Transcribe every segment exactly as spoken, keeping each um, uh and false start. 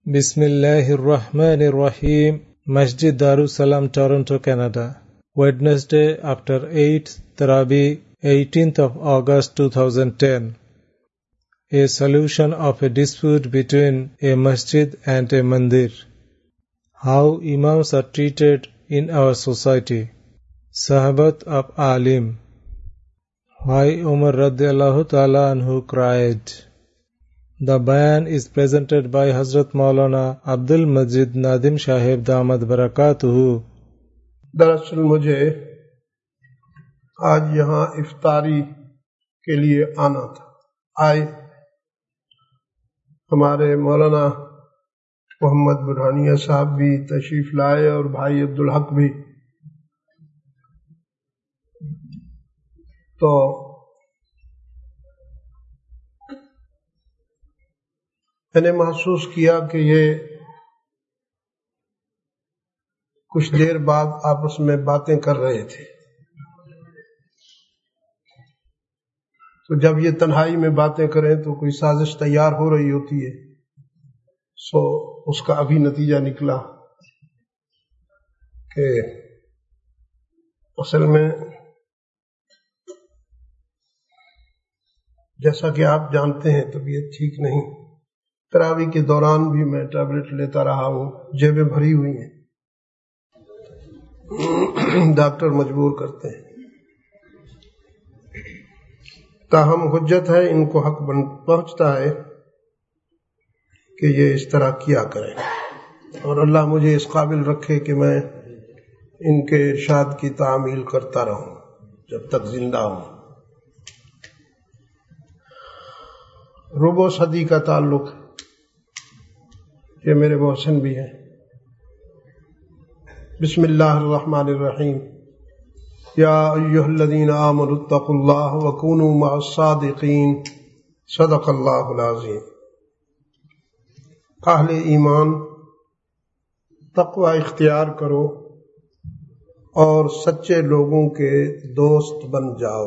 بسم الله الرحمن الرحيم. Masjid Darussalam, Toronto, Canada. Wednesday after eighth Tarabi, eighteenth of August two thousand ten. A solution of a dispute between a masjid and a mandir. How imams are treated in our society. Sahabat of Alim. Why Umar radiallahu ta'ala anhu cried. The bayan is presented by Hazrat Maulana Abdul Majid Nadim Shahib Damad Barakatuhu. دراصل مجھے آج یہاں افطاری کے لیے آنا تھا. آئے ہمارے مولانا محمد برہانیہ صاحب بھی تشریف لائے اور بھائی عبدالحق بھی. تو میں نے محسوس کیا کہ یہ کچھ دیر بعد آپس میں باتیں کر رہے تھے. تو جب یہ تنہائی میں باتیں کریں تو کوئی سازش تیار ہو رہی ہوتی ہے. سو اس کا ابھی نتیجہ نکلا کہ اصل میں جیسا کہ آپ جانتے ہیں طبیعت ٹھیک نہیں. تراویح کے دوران بھی میں ٹیبلٹ لیتا رہا ہوں، جیبیں بھری ہوئی ہیں، ڈاکٹر مجبور کرتے ہیں. تاہم حجت ہے، ان کو حق پہنچتا ہے کہ یہ اس طرح کیا کریں، اور اللہ مجھے اس قابل رکھے کہ میں ان کے ارشاد کی تعمیل کرتا رہوں جب تک زندہ ہوں. ربع صدی کا تعلق ہے، یہ میرے محسن بھی ہیں. بسم اللہ الرحمن الرحیم. یا ایھا الذین آمنوا اتقوا اللہ وکونوا مع الصادقین. صدق اللہ العظیم. اہل ایمان، تقوی اختیار کرو اور سچے لوگوں کے دوست بن جاؤ.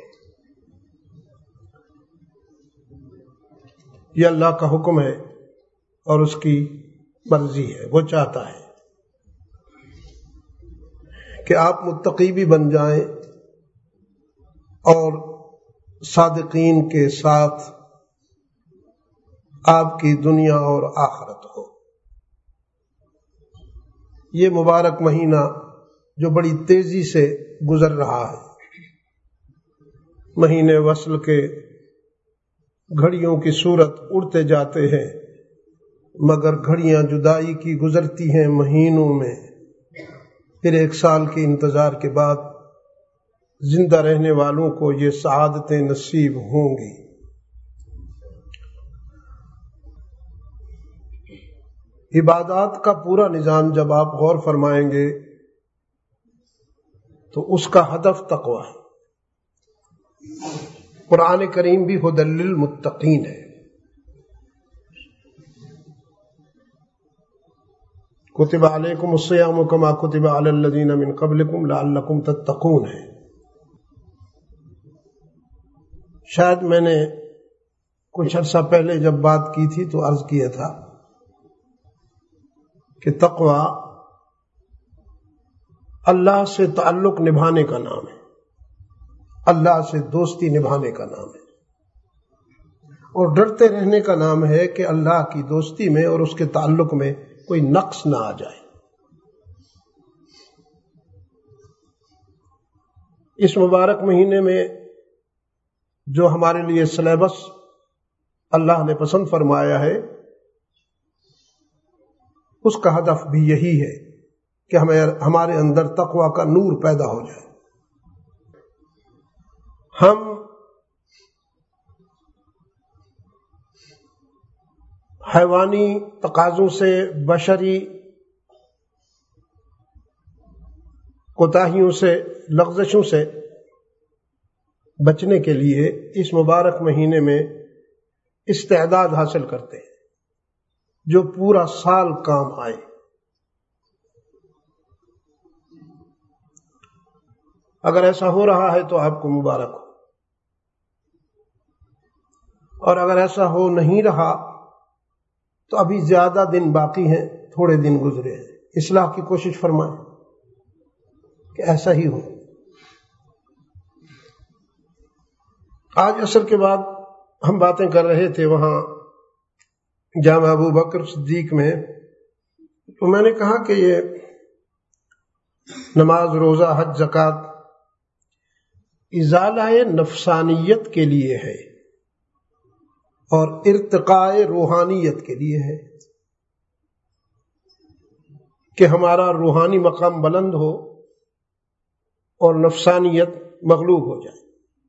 یہ اللہ کا حکم ہے اور اس کی مرضی ہے. وہ چاہتا ہے کہ آپ متقی بھی بن جائیں اور صادقین کے ساتھ آپ کی دنیا اور آخرت ہو. یہ مبارک مہینہ جو بڑی تیزی سے گزر رہا ہے، مہینے وصل کے گھڑیوں کی صورت اڑتے جاتے ہیں، مگر گھڑیاں جدائی کی گزرتی ہیں مہینوں میں. پھر ایک سال کے انتظار کے بعد زندہ رہنے والوں کو یہ سعادتیں نصیب ہوں گی. عبادات کا پورا نظام جب آپ غور فرمائیں گے تو اس کا ہدف تقوی ہے. قرآن کریم بھی ھدی للمتقین ہے. کتب علیکم الصیام کما کتب علی الذین من قبلکم لعلکم تتقون ہے. شاید میں نے کچھ عرصہ پہلے جب بات کی تھی تو عرض کیا تھا کہ تقوی اللہ سے تعلق نبھانے کا نام ہے، اللہ سے دوستی نبھانے کا نام ہے، اور ڈرتے رہنے کا نام ہے کہ اللہ کی دوستی میں اور اس کے تعلق میں کوئی نقص نہ آ جائے. اس مبارک مہینے میں جو ہمارے لیے سلیبس اللہ نے پسند فرمایا ہے، اس کا ہدف بھی یہی ہے کہ ہمیں ہمارے اندر تقوی کا نور پیدا ہو جائے. ہم حیوانی تقاضوں سے، بشری کوتاہیوں سے، لغزشوں سے بچنے کے لیے اس مبارک مہینے میں استعداد حاصل کرتے ہیں جو پورا سال کام آئے. اگر ایسا ہو رہا ہے تو آپ کو مبارک ہو، اور اگر ایسا ہو نہیں رہا تو ابھی زیادہ دن باقی ہیں، تھوڑے دن گزرے ہیں، اصلاح کی کوشش فرمائیں کہ ایسا ہی ہو۔ آج عصر کے بعد ہم باتیں کر رہے تھے وہاں جامع ابو بکر صدیق میں، تو میں نے کہا کہ یہ نماز، روزہ، حج، زکوٰۃ ازالہ نفسانیت کے لیے ہے اور ارتقاء روحانیت کے لیے ہے، کہ ہمارا روحانی مقام بلند ہو اور نفسانیت مغلوب ہو جائے۔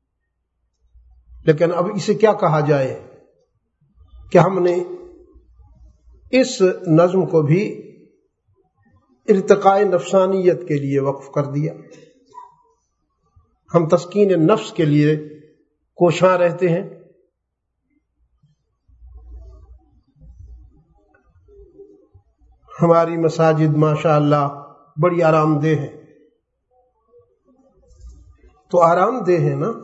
لیکن اب اسے کیا کہا جائے کہ ہم نے اس نظم کو بھی ارتقاء نفسانیت کے لیے وقف کر دیا۔ ہم تسکین نفس کے لیے کوشاں رہتے ہیں، ہماری مساجد ماشاء اللہ بڑی آرام دہ ہے، تو آرام دہ ہے نا،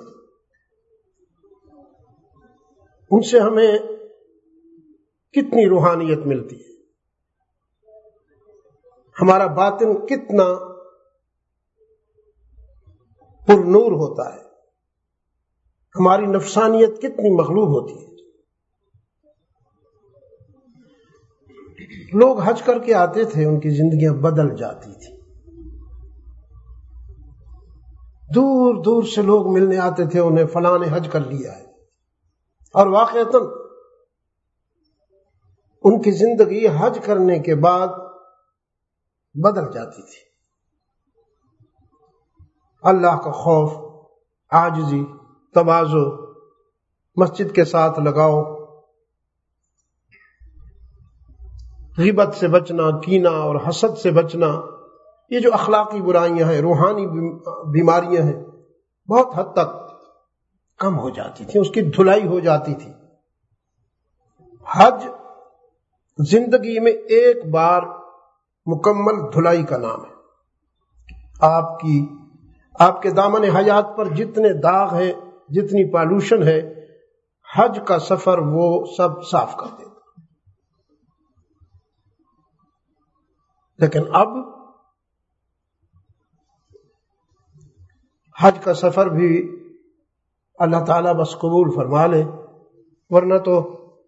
ان سے ہمیں کتنی روحانیت ملتی ہے، ہمارا باطن کتنا پر نور ہوتا ہے، ہماری نفسانیت کتنی مغلوب ہوتی ہے۔ لوگ حج کر کے آتے تھے، ان کی زندگیاں بدل جاتی تھی، دور دور سے لوگ ملنے آتے تھے، انہیں فلاں نے حج کر لیا ہے، اور واقعتاً ان کی زندگی حج کرنے کے بعد بدل جاتی تھی۔ اللہ کا خوف، عاجزی، تواضع، مسجد کے ساتھ لگاؤ، غیبت سے بچنا، کینہ اور حسد سے بچنا، یہ جو اخلاقی برائیاں ہیں، روحانی بیماریاں ہیں، بہت حد تک کم ہو جاتی تھی، اس کی دھلائی ہو جاتی تھی۔ حج زندگی میں ایک بار مکمل دھلائی کا نام ہے۔ آپ کی آپ کے دامن حیات پر جتنے داغ ہیں، جتنی پالوشن ہے، حج کا سفر وہ سب صاف کر دیتا۔ لیکن اب حج کا سفر بھی اللہ تعالیٰ بس قبول فرما لے، ورنہ تو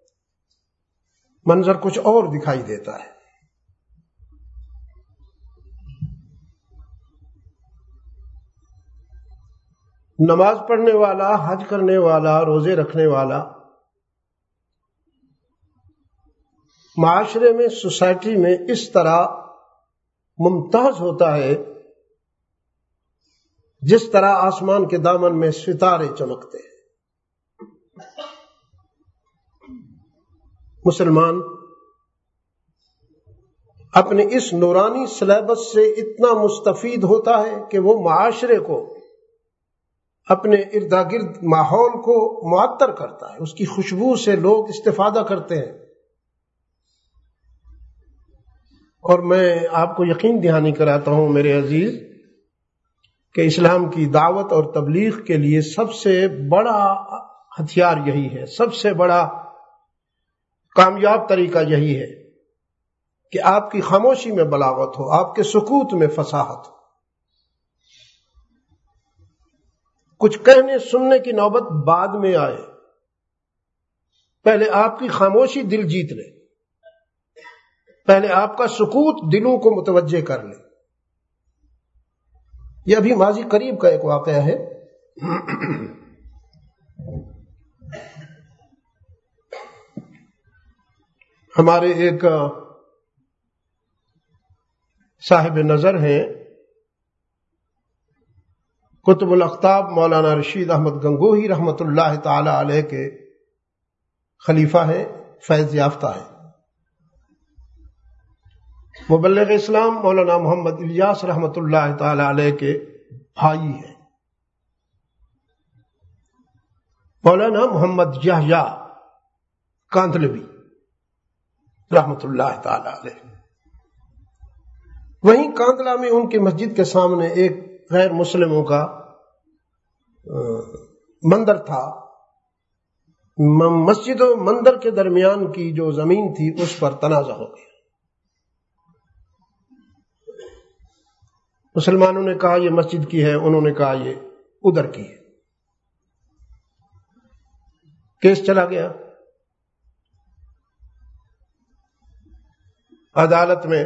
منظر کچھ اور دکھائی دیتا ہے۔ نماز پڑھنے والا، حج کرنے والا، روزے رکھنے والا معاشرے میں، سوسائٹی میں اس طرح ممتاز ہوتا ہے جس طرح آسمان کے دامن میں ستارے چمکتے ہیں۔ مسلمان اپنے اس نورانی سلیبس سے اتنا مستفید ہوتا ہے کہ وہ معاشرے کو، اپنے ارد گرد ماحول کو معطر کرتا ہے، اس کی خوشبو سے لوگ استفادہ کرتے ہیں۔ اور میں آپ کو یقین دہانی کراتا ہوں میرے عزیز کہ اسلام کی دعوت اور تبلیغ کے لیے سب سے بڑا ہتھیار یہی ہے، سب سے بڑا کامیاب طریقہ یہی ہے کہ آپ کی خاموشی میں بلاغت ہو، آپ کے سکوت میں فصاحت ہو۔ کچھ کہنے سننے کی نوبت بعد میں آئے، پہلے آپ کی خاموشی دل جیت لے، پہلے آپ کا سکوت دلوں کو متوجہ کر لے۔ یہ ابھی ماضی قریب کا ایک واقعہ ہے۔ ہمارے ایک صاحب نظر ہیں، قطب الاقطاب مولانا رشید احمد گنگوہی رحمۃ اللہ تعالی علیہ کے خلیفہ ہیں، فیض یافتہ ہیں۔ مبلغ اسلام مولانا محمد الیاس رحمۃ اللہ تعالی علیہ کے بھائی ہیں۔ مولانا محمد یحییٰ کاندھلوی رحمۃ اللہ تعالی علیہ، وہیں کاندھلہ میں ان کی مسجد کے سامنے ایک غیر مسلموں کا مندر تھا، مسجد و مندر کے درمیان کی جو زمین تھی اس پر تنازع ہو گیا. مسلمانوں نے کہا یہ مسجد کی ہے، انہوں نے کہا یہ ادھر کی ہے. کیس چلا گیا عدالت میں،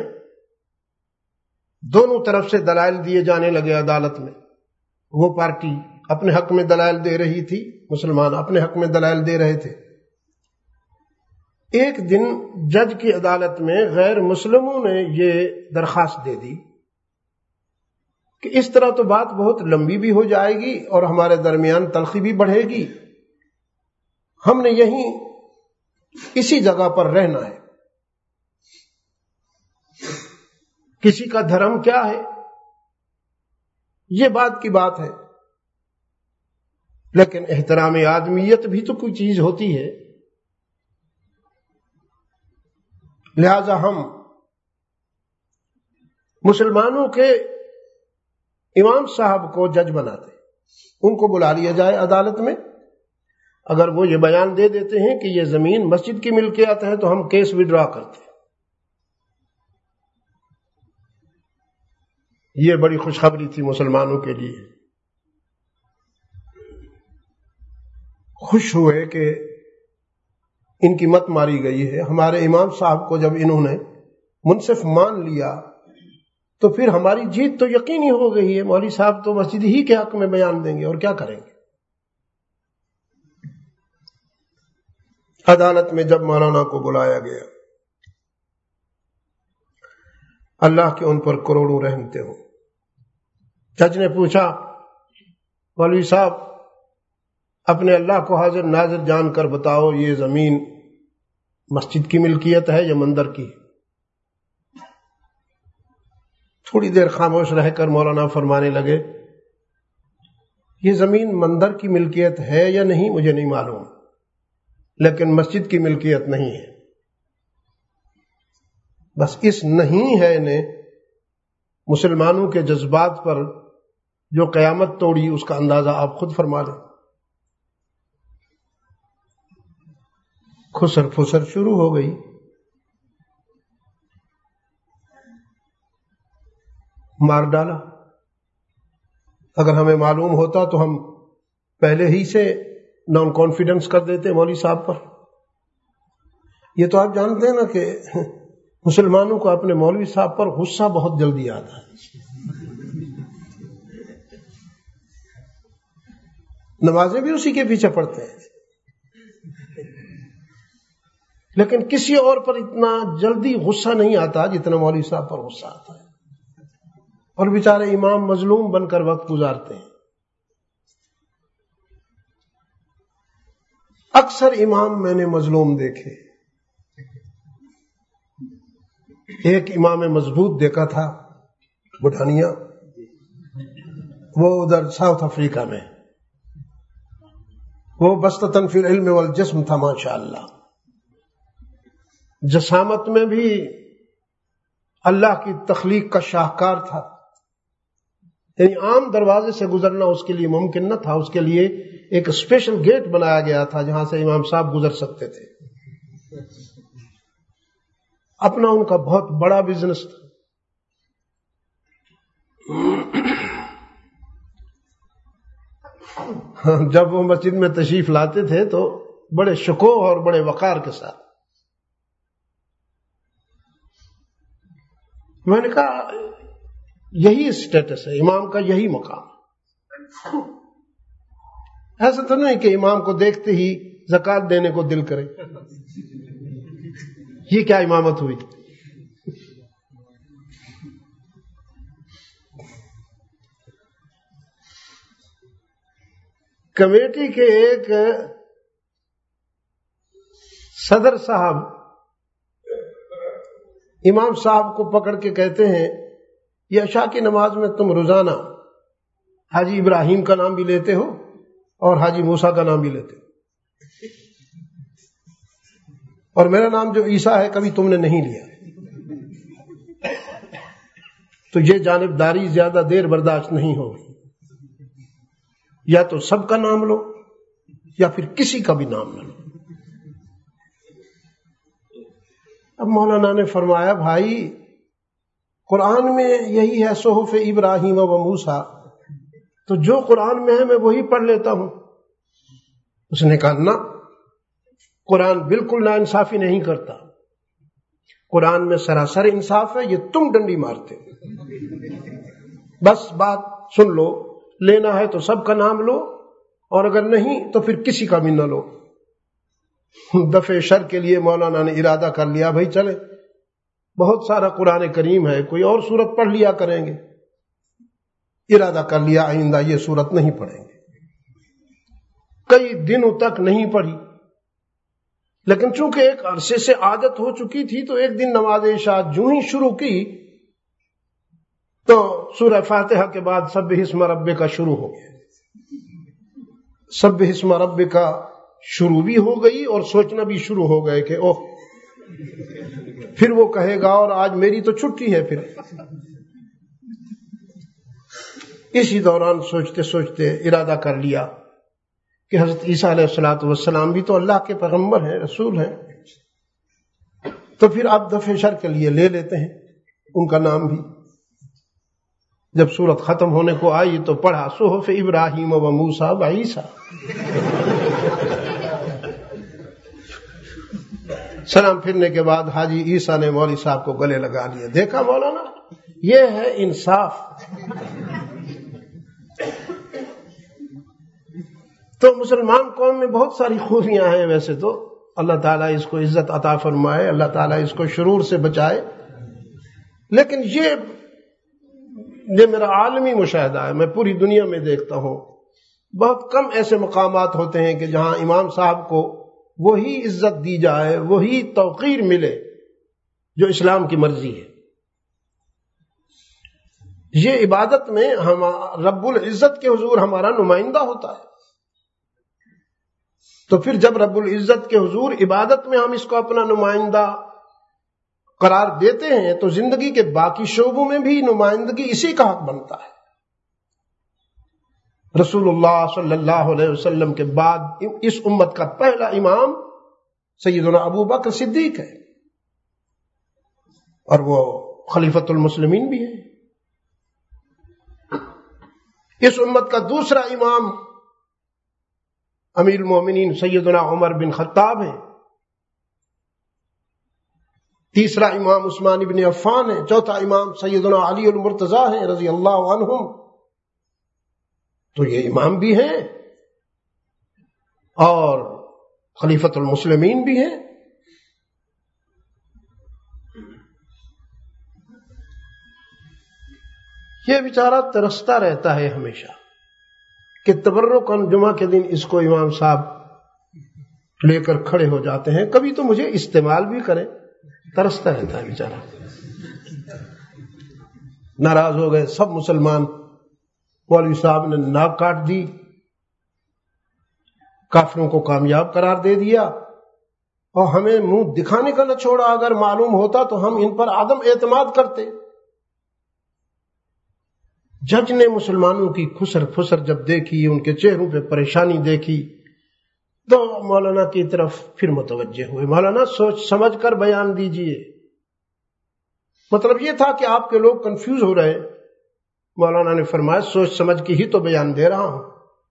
دونوں طرف سے دلائل دیے جانے لگے عدالت میں. وہ پارٹی اپنے حق میں دلائل دے رہی تھی، مسلمان اپنے حق میں دلائل دے رہے تھے. ایک دن جج کی عدالت میں غیر مسلموں نے یہ درخواست دے دی کہ اس طرح تو بات بہت لمبی بھی ہو جائے گی اور ہمارے درمیان تلخی بھی بڑھے گی، ہم نے یہیں اسی جگہ پر رہنا ہے. کسی کا دھرم کیا ہے، یہ بات کی بات ہے، لیکن احترام آدمیت بھی تو کوئی چیز ہوتی ہے. لہذا ہم مسلمانوں کے امام صاحب کو جج بناتے، ان کو بلا لیا جائے عدالت میں. اگر وہ یہ بیان دے دیتے ہیں کہ یہ زمین مسجد کی ملکیت ہے تو ہم کیس وڈرا کرتے. یہ بڑی خوشخبری تھی مسلمانوں کے لیے. خوش ہوئے کہ ان کی مت ماری گئی ہے. ہمارے امام صاحب کو جب انہوں نے منصف مان لیا تو پھر ہماری جیت تو یقینی ہو گئی ہے. مولوی صاحب تو مسجد ہی کے حق میں بیان دیں گے اور کیا کریں گے. عدالت میں جب مولانا کو بلایا گیا، اللہ کے ان پر کروڑوں رحمتیں ہوں. جج نے پوچھا مولوی صاحب اپنے اللہ کو حاضر ناظر جان کر بتاؤ یہ زمین مسجد کی ملکیت ہے یا مندر کی؟ تھوڑی دیر خاموش رہ کر مولانا فرمانے لگے یہ زمین مندر کی ملکیت ہے یا نہیں مجھے نہیں معلوم، لیکن مسجد کی ملکیت نہیں ہے. بس اس نہیں ہے نے مسلمانوں کے جذبات پر جو قیامت توڑی اس کا اندازہ آپ خود فرما لیں. خسر پھسر شروع ہو گئی. مار ڈالا. اگر ہمیں معلوم ہوتا تو ہم پہلے ہی سے نان کانفیڈنس کر دیتے مولوی صاحب پر. یہ تو آپ جانتے ہیں نا کہ مسلمانوں کو اپنے مولوی صاحب پر غصہ بہت جلدی آتا ہے. نمازیں بھی اسی کے پیچھے پڑھتے ہیں، لیکن کسی اور پر اتنا جلدی غصہ نہیں آتا جتنا مولوی صاحب پر غصہ آتا ہے. اور بیچارے امام مظلوم بن کر وقت گزارتے ہیں. اکثر امام میں نے مظلوم دیکھے. ایک امام مضبوط دیکھا تھا بٹھانیہ، وہ ادھر ساؤتھ افریقہ میں، وہ بسطتاً فی العلم والجسم تھا ماشاءاللہ. جسامت میں بھی اللہ کی تخلیق کا شاہکار تھا. یعنی عام دروازے سے گزرنا اس کے لیے ممکن نہ تھا، اس کے لیے ایک اسپیشل گیٹ بنایا گیا تھا جہاں سے امام صاحب گزر سکتے تھے. اپنا ان کا بہت بڑا بزنس تھا. جب وہ مسجد میں تشریف لاتے تھے تو بڑے شکوہ اور بڑے وقار کے ساتھ. میں نے کہا یہی اسٹیٹس ہے امام کا، یہی مقام. ایسا تو نہیں کہ امام کو دیکھتے ہی زکوٰۃ دینے کو دل کرے. یہ کیا امامت ہوئی؟ کمیٹی کے ایک صدر صاحب امام صاحب کو پکڑ کے کہتے ہیں یہ عشاء کی نماز میں تم روزانہ حاجی ابراہیم کا نام بھی لیتے ہو اور حاجی موسیٰ کا نام بھی لیتے ہو، اور میرا نام جو عیسیٰ ہے کبھی تم نے نہیں لیا. تو یہ جانبداری زیادہ دیر برداشت نہیں ہوگی. یا تو سب کا نام لو یا پھر کسی کا بھی نام نہ لو۔ اب مولانا نے فرمایا بھائی قرآن میں یہی ہے صحف ابراہیم و موسیٰ، تو جو قرآن میں ہے میں وہی پڑھ لیتا ہوں۔ اس نے کہا نہ، قرآن بالکل نا انصافی نہیں کرتا، قرآن میں سراسر انصاف ہے، یہ تم ڈنڈی مارتے بس بات سن لو، لینا ہے تو سب کا نام لو اور اگر نہیں تو پھر کسی کا بھی نہ لو۔ دفع شر کے لیے مولانا نے ارادہ کر لیا بھائی چلے، بہت سارا قرآن کریم ہے، کوئی اور سورت پڑھ لیا کریں گے۔ ارادہ کر لیا آئندہ یہ سورت نہیں پڑھیں گے۔ کئی دنوں تک نہیں پڑھی، لیکن چونکہ ایک عرصے سے عادت ہو چکی تھی تو ایک دن نماز عشاء جو ہی شروع کی تو سورہ فاتحہ کے بعد سبح اسم ربک کا شروع ہو گیا۔ سبح اسم ربک کا شروع بھی ہو گئی اور سوچنا بھی شروع ہو گئے کہ اوہ پھر وہ کہے گا اور آج میری تو چھٹی ہے۔ پھر اسی دوران سوچتے سوچتے ارادہ کر لیا کہ حضرت عیسیٰ علیہ الصلوۃ والسلام بھی تو اللہ کے پیغمبر ہیں، رسول ہیں، تو پھر آپ دفع شر کے لیے لے لیتے ہیں ان کا نام بھی۔ جب سورت ختم ہونے کو آئی تو پڑھا صحف ابراہیم و موسیٰ و عیسیٰ۔ سلام پھرنے کے بعد حاجی عیسیٰ نے مولوی صاحب کو گلے لگا لیا، دیکھا مولانا یہ ہے انصاف۔ تو مسلمان قوم میں بہت ساری خوبیاں ہیں، ویسے تو اللہ تعالیٰ اس کو عزت عطا فرمائے، اللہ تعالیٰ اس کو شرور سے بچائے، لیکن یہ یہ میرا عالمی مشاہدہ ہے، میں پوری دنیا میں دیکھتا ہوں بہت کم ایسے مقامات ہوتے ہیں کہ جہاں امام صاحب کو وہی عزت دی جائے، وہی توقیر ملے جو اسلام کی مرضی ہے۔ یہ عبادت میں ہم رب العزت کے حضور ہمارا نمائندہ ہوتا ہے، تو پھر جب رب العزت کے حضور عبادت میں ہم اس کو اپنا نمائندہ قرار دیتے ہیں تو زندگی کے باقی شعبوں میں بھی نمائندگی اسی کا حق بنتا ہے۔ رسول اللہ صلی اللہ علیہ وسلم کے بعد اس امت کا پہلا امام سیدنا ابو بکر صدیق ہے، اور وہ خلیفۃ المسلمین بھی ہے۔ اس امت کا دوسرا امام امیر المومنین سیدنا عمر بن خطاب ہے، تیسرا امام عثمان بن عفان ہے، چوتھا امام سیدنا علی المرتضیٰ ہے رضی اللہ عنہم۔ تو یہ امام بھی ہیں اور خلیفۃ المسلمین بھی ہیں۔ یہ بیچارہ ترستا رہتا ہے ہمیشہ کہ تبرک جمعہ کے دن اس کو امام صاحب لے کر کھڑے ہو جاتے ہیں، کبھی تو مجھے استعمال بھی کریں، ترستا رہتا ہے بیچارہ۔ ناراض ہو گئے سب مسلمان، مولوی صاحب نے ناک کاٹ دی، کافروں کو کامیاب قرار دے دیا، اور ہمیں منہ دکھانے کا نہ چھوڑا۔ اگر معلوم ہوتا تو ہم ان پر عدم اعتماد کرتے۔ جج نے مسلمانوں کی خسر پھسر جب دیکھی، ان کے چہروں پہ پریشانی دیکھی، تو مولانا کی طرف پھر متوجہ ہوئے۔ مولانا سوچ سمجھ کر بیان دیجئے۔ مطلب یہ تھا کہ آپ کے لوگ کنفیوز ہو رہے۔ مولانا نے فرمایا سوچ سمجھ کے ہی تو بیان دے رہا ہوں۔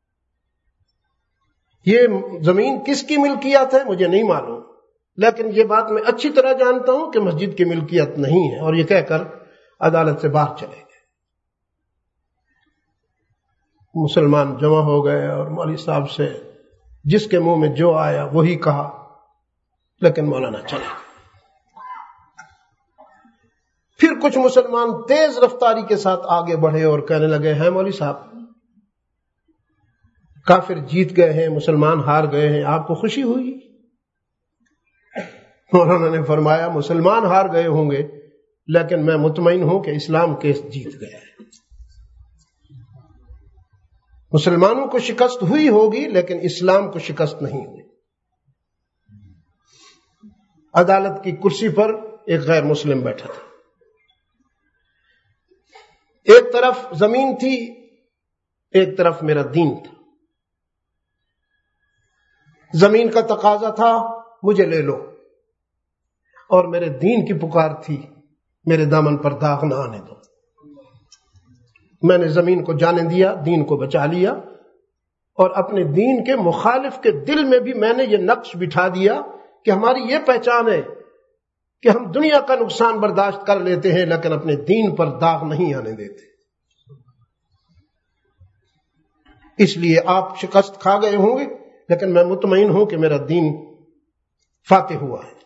یہ زمین کس کی ملکیت ہے مجھے نہیں معلوم، لیکن یہ بات میں اچھی طرح جانتا ہوں کہ مسجد کی ملکیت نہیں ہے، اور یہ کہہ کر عدالت سے باہر چلے گئے۔ مسلمان جمع ہو گئے اور مولوی صاحب سے جس کے منہ میں جو آیا وہی کہا، لیکن مولانا چلے گئے۔ پھر کچھ مسلمان تیز رفتاری کے ساتھ آگے بڑھے اور کہنے لگے ہیں مولوی صاحب کافر جیت گئے ہیں، مسلمان ہار گئے ہیں، آپ کو خوشی ہوئی؟ مولانا نے فرمایا مسلمان ہار گئے ہوں گے، لیکن میں مطمئن ہوں کہ اسلام کیس جیت گیا ہے۔ مسلمانوں کو شکست ہوئی ہوگی لیکن اسلام کو شکست نہیں ہوئی۔ عدالت کی کرسی پر ایک غیر مسلم بیٹھا تھا، ایک طرف زمین تھی، ایک طرف میرا دین تھا۔ زمین کا تقاضا تھا مجھے لے لو، اور میرے دین کی پکار تھی میرے دامن پر داغ نہ آنے دو۔ میں نے زمین کو جانے دیا، دین کو بچا لیا، اور اپنے دین کے مخالف کے دل میں بھی میں نے یہ نقش بٹھا دیا کہ ہماری یہ پہچان ہے کہ ہم دنیا کا نقصان برداشت کر لیتے ہیں لیکن اپنے دین پر داغ نہیں آنے دیتے۔ اس لیے آپ شکست کھا گئے ہوں گے لیکن میں مطمئن ہوں کہ میرا دین فاتح ہوا ہے۔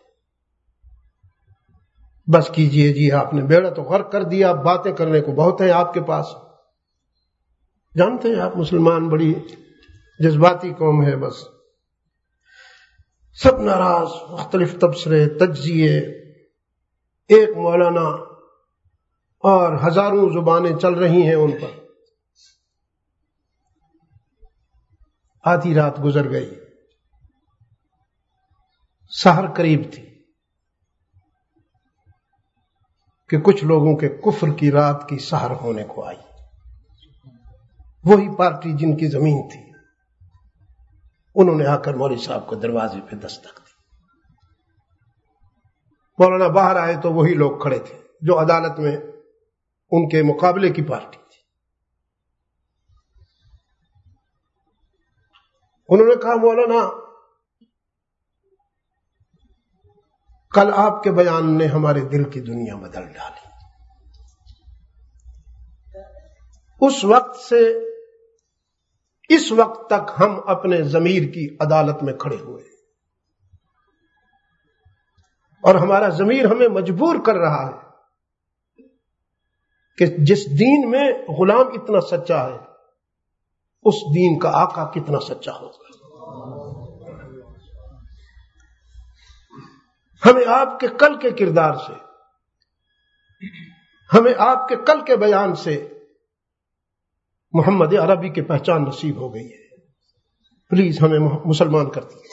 بس کیجئے جی، آپ نے بیڑا تو غرق کر دیا، باتیں کرنے کو بہت ہیں آپ کے پاس۔ جانتے ہیں آپ مسلمان بڑی جذباتی قوم ہے، بس سب ناراض، مختلف تبصرے، تجزیے، ایک مولانا اور ہزاروں زبانیں چل رہی ہیں ان پر۔ آدھی رات گزر گئی، سحر قریب تھی کہ کچھ لوگوں کے کفر کی رات کی سحر ہونے کو آئی۔ وہی پارٹی جن کی زمین تھی، انہوں نے آ کر مولوی صاحب کو دروازے پہ دستک دی۔ مولانا باہر آئے تو وہی لوگ کھڑے تھے جو عدالت میں ان کے مقابلے کی پارٹی تھی۔ انہوں نے کہا مولانا کل آپ کے بیان نے ہمارے دل کی دنیا بدل ڈالی، اس وقت سے اس وقت تک ہم اپنے ضمیر کی عدالت میں کھڑے ہوئے اور ہمارا ضمیر ہمیں مجبور کر رہا ہے کہ جس دین میں غلام اتنا سچا ہے اس دین کا آقا کتنا سچا ہوگا۔ ہمیں آپ کے کل کے کردار سے، ہمیں آپ کے کل کے بیان سے محمد عربی کی پہچان نصیب ہو گئی ہے، پلیز ہمیں مسلمان کر دیجیے۔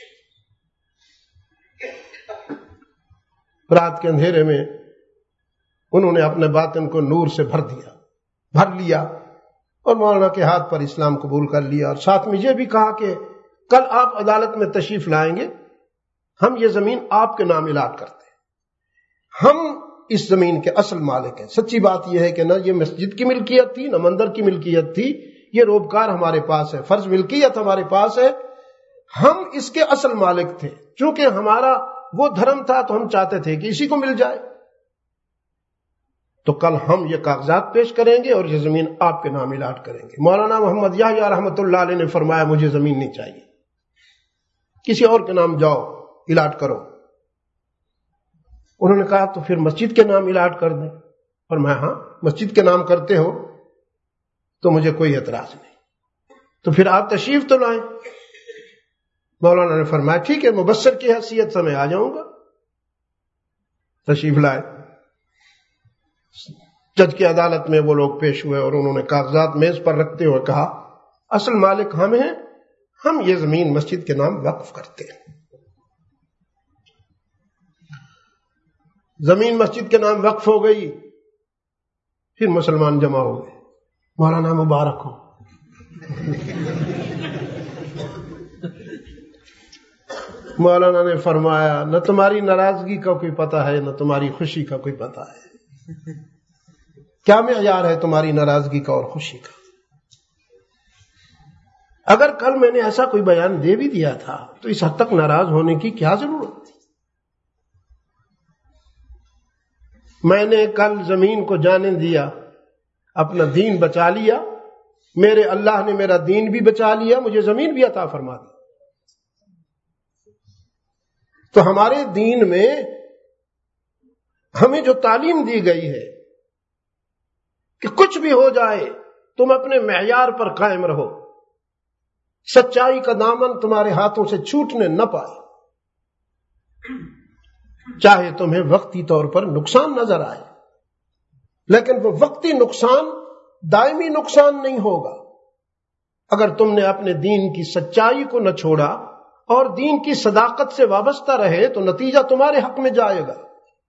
رات کے اندھیرے میں انہوں نے اپنے باطن کو نور سے بھر دیا بھر لیا اور مولانا کے ہاتھ پر اسلام قبول کر لیا، اور ساتھ میں یہ بھی کہا کہ کل آپ عدالت میں تشریف لائیں گے، ہم یہ زمین آپ کے نام الاٹ کرتے ہیں، ہم اس زمین کے اصل مالک ہیں۔ سچی بات یہ ہے کہ نہ یہ مسجد کی ملکیت تھی نہ مندر کی ملکیت تھی، یہ روبکار ہمارے پاس ہے، فرض ملکیت ہمارے پاس ہے، ہم اس کے اصل مالک تھے۔ چونکہ ہمارا وہ دھرم تھا تو ہم چاہتے تھے کہ اسی کو مل جائے، تو کل ہم یہ کاغذات پیش کریں گے اور یہ زمین آپ کے نام الاٹ کریں گے۔ مولانا محمد یحییٰ رحمۃ اللہ علیہ نے فرمایا مجھے زمین نہیں چاہیے، کسی اور کے نام جاؤ الاٹ کرو۔ انہوں نے کہا تو پھر مسجد کے نام الاٹ کر دیں، اور میں ہاں مسجد کے نام کرتے ہو تو مجھے کوئی اعتراض نہیں، تو پھر آپ تشریف تو لائیں۔ مولانا نے فرمایا ٹھیک ہے، مبصر کی حیثیت سے میں آ جاؤں گا۔ تشریف لائے، جج کی عدالت میں وہ لوگ پیش ہوئے اور انہوں نے کاغذات میز پر رکھتے ہوئے کہا اصل مالک ہم ہیں، ہم یہ زمین مسجد کے نام وقف کرتے ہیں۔ زمین مسجد کے نام وقف ہو گئی، پھر مسلمان جمع ہو گئے، مولانا مبارک ہو۔ مولانا نے فرمایا نہ تمہاری ناراضگی کا کوئی پتہ ہے نہ تمہاری خوشی کا کوئی پتہ ہے، کیا معیار ہے تمہاری ناراضگی کا اور خوشی کا؟ اگر کل میں نے ایسا کوئی بیان دے بھی دیا تھا تو اس حد تک ناراض ہونے کی کیا ضرورت تھی؟ میں نے کل زمین کو جانے دیا، اپنا دین بچا لیا، میرے اللہ نے میرا دین بھی بچا لیا، مجھے زمین بھی عطا فرما دی۔ تو ہمارے دین میں ہمیں جو تعلیم دی گئی ہے کہ کچھ بھی ہو جائے تم اپنے معیار پر قائم رہو، سچائی کا دامن تمہارے ہاتھوں سے چھوٹنے نہ پائے، چاہے تمہیں وقتی طور پر نقصان نظر آئے لیکن وہ وقتی نقصان دائمی نقصان نہیں ہوگا۔ اگر تم نے اپنے دین کی سچائی کو نہ چھوڑا اور دین کی صداقت سے وابستہ رہے تو نتیجہ تمہارے حق میں جائے گا۔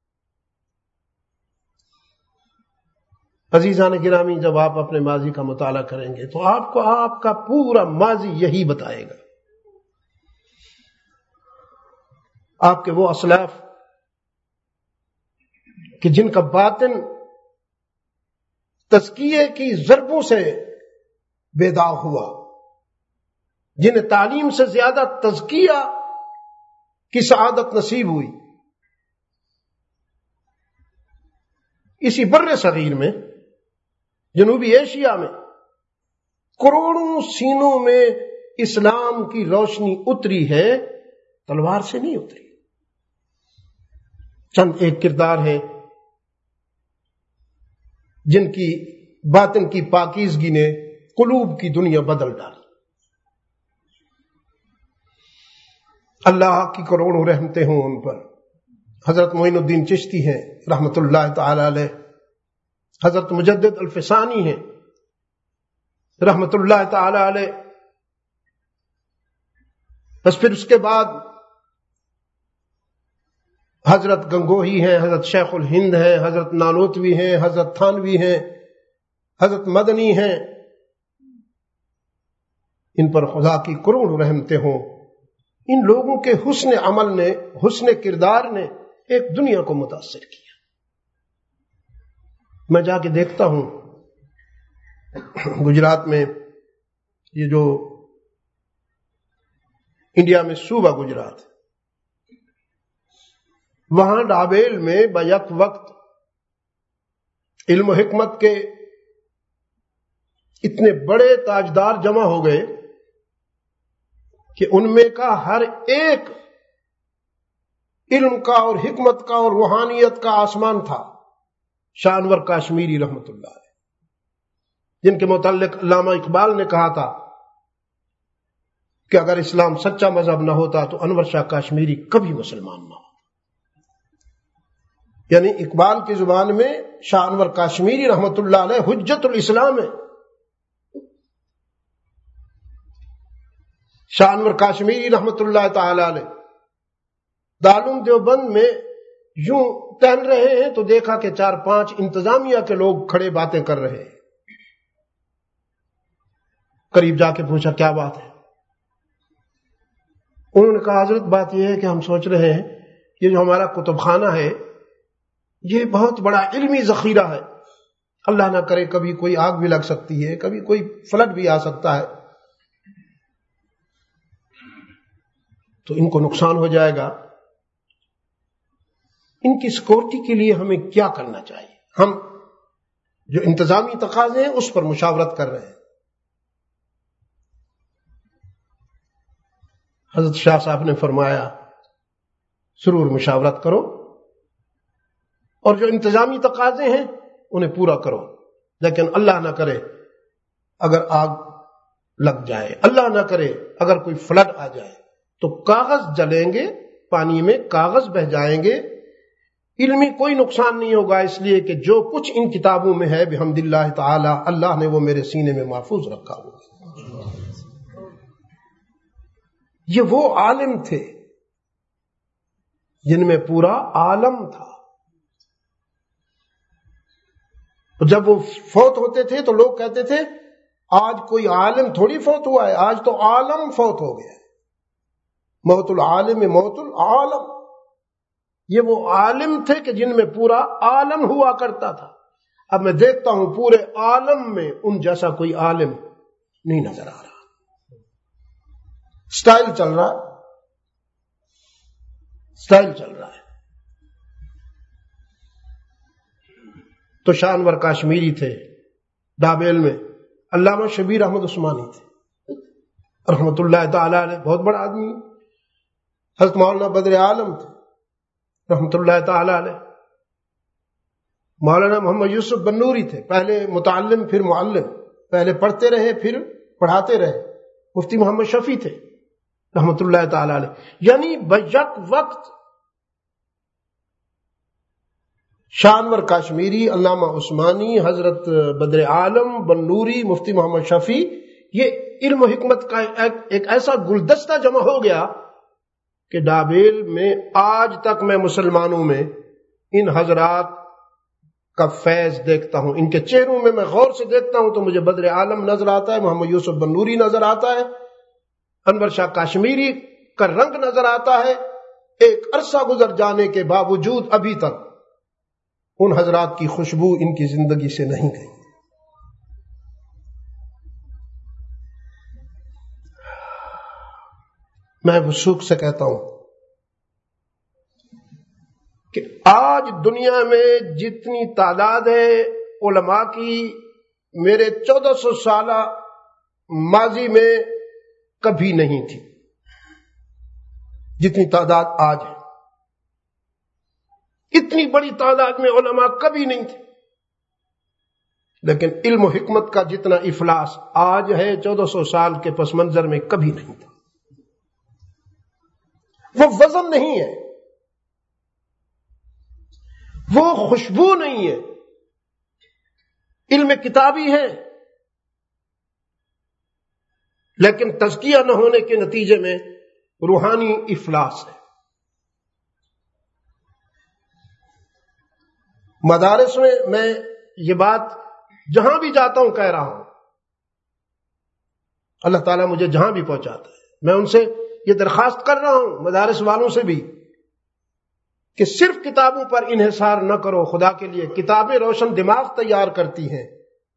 عزیزان گرامی، جب آپ اپنے ماضی کا مطالعہ کریں گے تو آپ کو آپ کا پورا ماضی یہی بتائے گا آپ کے وہ اسلاف کہ جن کا باطن تزکیے کی ضربوں سے بیدار ہوا، جنہیں تعلیم سے زیادہ تزکیہ کی سعادت نصیب ہوئی. اسی بر صغیر میں، جنوبی ایشیا میں کروڑوں سینوں میں اسلام کی روشنی اتری ہے، تلوار سے نہیں اتری. چند ایک کردار ہیں جن کی باطن کی پاکیزگی نے قلوب کی دنیا بدل ڈالی. اللہ کی کروڑوں رحمتیں ہوں ان پر. حضرت معین الدین چشتی ہیں رحمت اللہ تعالی علیہ، حضرت مجدد الفسانی ہیں رحمت اللہ تعالی علیہ. بس پھر اس کے بعد حضرت گنگوہی ہیں، حضرت شیخ الہند ہیں، حضرت نانوتوی ہیں، حضرت تھانوی ہیں، حضرت مدنی ہیں. ان پر خدا کی کروڑوں رحمتیں ہوں. ان لوگوں کے حسن عمل نے، حسن کردار نے ایک دنیا کو متاثر کیا. میں جا کے دیکھتا ہوں گجرات میں، یہ جو انڈیا میں صوبہ گجرات، وہاں ڈابیل میں بیک وقت علم و حکمت کے اتنے بڑے تاجدار جمع ہو گئے کہ ان میں کا ہر ایک علم کا اور حکمت کا اور روحانیت کا آسمان تھا. شانور کاشمیری رحمت اللہ علیہ، جن کے متعلق علامہ اقبال نے کہا تھا کہ اگر اسلام سچا مذہب نہ ہوتا تو انور شاہ کاشمیری کبھی مسلمان نہ ہوتا. یعنی اقبال کی زبان میں شاہ انور کاشمیری رحمت اللہ علیہ حجت الاسلام ہے. شاہ انور کاشمیری رحمت اللہ تعالی علیہ دارالعلوم دیوبند میں یوں ٹہل رہے ہیں تو دیکھا کہ چار پانچ انتظامیہ کے لوگ کھڑے باتیں کر رہے ہیں. قریب جا کے پوچھا کیا بات ہے؟ انہوں نے کہا حضرت بات یہ ہے کہ ہم سوچ رہے ہیں یہ جو ہمارا کتب خانہ ہے یہ بہت بڑا علمی ذخیرہ ہے، اللہ نہ کرے کبھی کوئی آگ بھی لگ سکتی ہے، کبھی کوئی فلڈ بھی آ سکتا ہے، تو ان کو نقصان ہو جائے گا. ان کی سیکورٹی کے لیے ہمیں کیا کرنا چاہیے؟ ہم جو انتظامی تقاضے ہیں اس پر مشاورت کر رہے ہیں. حضرت شاہ صاحب نے فرمایا ضرور مشاورت کرو اور جو انتظامی تقاضے ہیں انہیں پورا کرو، لیکن اللہ نہ کرے اگر آگ لگ جائے، اللہ نہ کرے اگر کوئی فلڈ آ جائے تو کاغذ جلیں گے، پانی میں کاغذ بہہ جائیں گے، علمی کوئی نقصان نہیں ہوگا، اس لیے کہ جو کچھ ان کتابوں میں ہے بحمد اللہ تعالی اللہ نے وہ میرے سینے میں محفوظ رکھا ہوا. یہ وہ عالم تھے جن میں پورا عالم تھا. جب وہ فوت ہوتے تھے تو لوگ کہتے تھے آج کوئی عالم تھوڑی فوت ہوا ہے، آج تو عالم فوت ہو گیا ہے. موت العالم موت العالم. یہ وہ عالم تھے کہ جن میں پورا عالم ہوا کرتا تھا. اب میں دیکھتا ہوں پورے عالم میں ان جیسا کوئی عالم نہیں نظر آ رہا. سٹائل چل رہا ہے، سٹائل چل رہا ہے. تو شاہ انور کاشمیری تھے ڈابیل میں، علامہ شبیر احمد عثمانی تھے رحمت اللہ تعالی علیہ، بہت بڑا آدمی. حضرت مولانا بدر عالم تھے رحمت اللہ تعالی علیہ. مولانا محمد یوسف بنوری تھے، پہلے متعلم پھر معلم، پہلے پڑھتے رہے پھر پڑھاتے رہے. مفتی محمد شفیع تھے رحمت اللہ تعالی علیہ. یعنی بیک وقت شاہ انور کاشمیری، علامہ عثمانی، حضرت بدر عالم، بنوری، مفتی محمد شفیع، یہ علم و حکمت کا ایک, ایک ایسا گلدستہ جمع ہو گیا کہ ڈابیل میں آج تک میں مسلمانوں میں ان حضرات کا فیض دیکھتا ہوں. ان کے چہروں میں میں غور سے دیکھتا ہوں تو مجھے بدر عالم نظر آتا ہے، محمد یوسف بنوری نظر آتا ہے، انور شاہ کاشمیری کا رنگ نظر آتا ہے، ایک عرصہ گزر جانے کے باوجود ابھی تک ان حضرات کی خوشبو ان کی زندگی سے نہیں گئی. میں وثوق سے کہتا ہوں کہ آج دنیا میں جتنی تعداد ہے علماء کی، میرے چودہ سو سالہ ماضی میں کبھی نہیں تھی جتنی تعداد آج ہے. اتنی بڑی تعداد میں علماء کبھی نہیں تھے، لیکن علم و حکمت کا جتنا افلاس آج ہے چودہ سو سال کے پس منظر میں کبھی نہیں تھا. وہ وزن نہیں ہے، وہ خوشبو نہیں ہے. علم کتابی ہے، لیکن تزکیہ نہ ہونے کے نتیجے میں روحانی افلاس ہے. مدارس میں میں یہ بات جہاں بھی جاتا ہوں کہہ رہا ہوں، اللہ تعالیٰ مجھے جہاں بھی پہنچاتا ہے، میں ان سے یہ درخواست کر رہا ہوں، مدارس والوں سے بھی، کہ صرف کتابوں پر انحصار نہ کرو. خدا کے لیے کتابیں روشن دماغ تیار کرتی ہیں،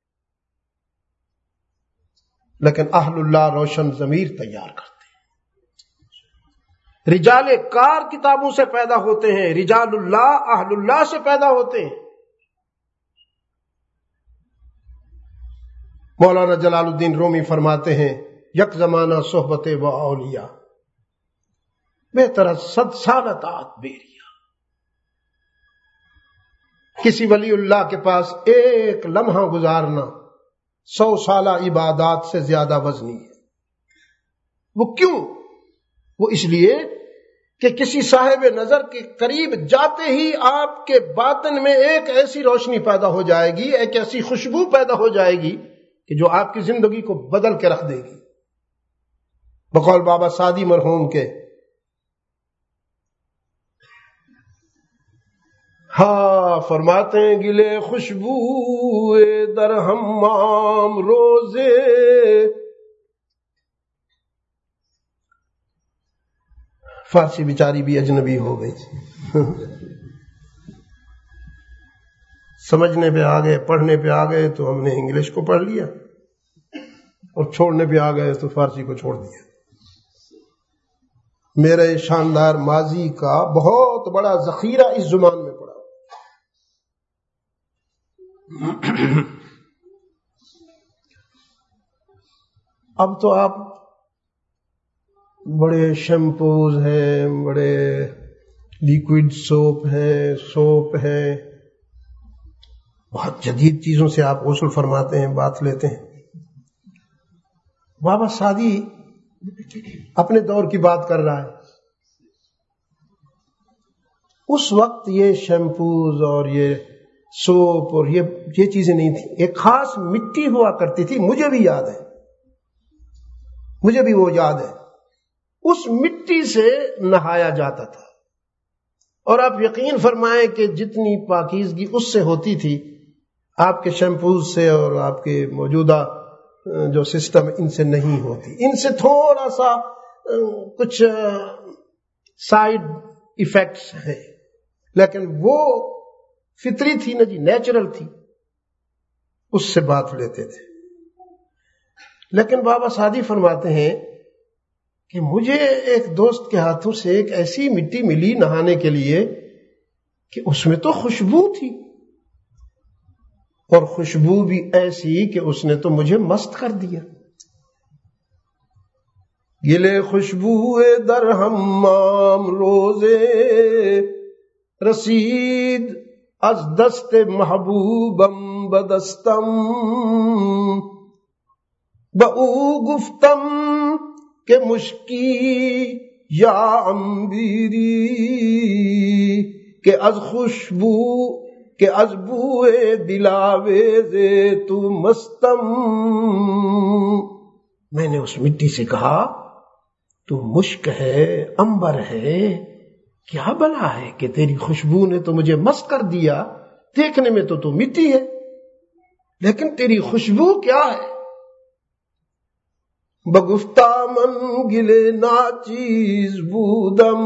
لیکن اہل اللہ روشن ضمیر تیار کرتے ہیں. رجال کار کتابوں سے پیدا ہوتے ہیں، رجال اللہ اہل اللہ سے پیدا ہوتے ہیں. مولانا جلال الدین رومی فرماتے ہیں، یک زمانہ صحبت و اولیاء بہتر صد سالتات بیریا. کسی ولی اللہ کے پاس ایک لمحہ گزارنا سو سالہ عبادات سے زیادہ وزنی ہے. وہ کیوں؟ وہ اس لیے کہ کسی صاحب نظر کے قریب جاتے ہی آپ کے باطن میں ایک ایسی روشنی پیدا ہو جائے گی، ایک ایسی خوشبو پیدا ہو جائے گی کہ جو آپ کی زندگی کو بدل کے رکھ دے گی. بقول بابا سعدی مرحوم کے، ہاں فرماتے ہیں، گلے خوشبو در حمام روزے. فارسی بیچاری بھی اجنبی ہو گئی، سمجھنے پہ آ گئے، پڑھنے پہ آ گئے تو ہم نے انگلش کو پڑھ لیا، اور چھوڑنے پہ آ گئے تو فارسی کو چھوڑ دیا. میرے شاندار ماضی کا بہت بڑا ذخیرہ اس زبان میں پڑا. اب تو آپ بڑے شیمپوز ہیں، بڑے لیکوڈ سوپ ہیں، سوپ ہیں، بہت جدید چیزوں سے آپ غسل فرماتے ہیں، بات لیتے ہیں. بابا سعدی اپنے دور کی بات کر رہا ہے. اس وقت یہ شیمپوز اور یہ سوپ اور یہ یہ چیزیں نہیں تھیں. ایک خاص مٹی ہوا کرتی تھی، مجھے بھی یاد ہے، مجھے بھی وہ یاد ہے. اس مٹی سے نہایا جاتا تھا، اور آپ یقین فرمائیں کہ جتنی پاکیزگی اس سے ہوتی تھی آپ کے شیمپوز سے اور آپ کے موجودہ جو سسٹم ان سے نہیں ہوتی. ان سے تھوڑا سا کچھ سائیڈ ایفیکٹس ہیں، لیکن وہ فطری تھی نا جی، نیچرل تھی، اس سے بات لیتے تھے. لیکن بابا سعدی فرماتے ہیں کہ مجھے ایک دوست کے ہاتھوں سے ایک ایسی مٹی ملی نہانے کے لیے کہ اس میں تو خوشبو تھی، اور خوشبو بھی ایسی کہ اس نے تو مجھے مست کر دیا. گلے خوشبو در حمام روزے رسید از دست محبوبم بدستم بہو گفتم کہ مشکی یا امبیری کہ از خوشبو کہ از بوئے دلاویزے تو مستم. میں نے اس مٹی سے کہا تو مشک ہے، امبر ہے، کیا بلا ہے کہ تیری خوشبو نے تو مجھے مست کر دیا. دیکھنے میں تو تو مٹی ہے، لیکن تیری خوشبو کیا ہے. بگفتہ من گلے ناچیز بودم.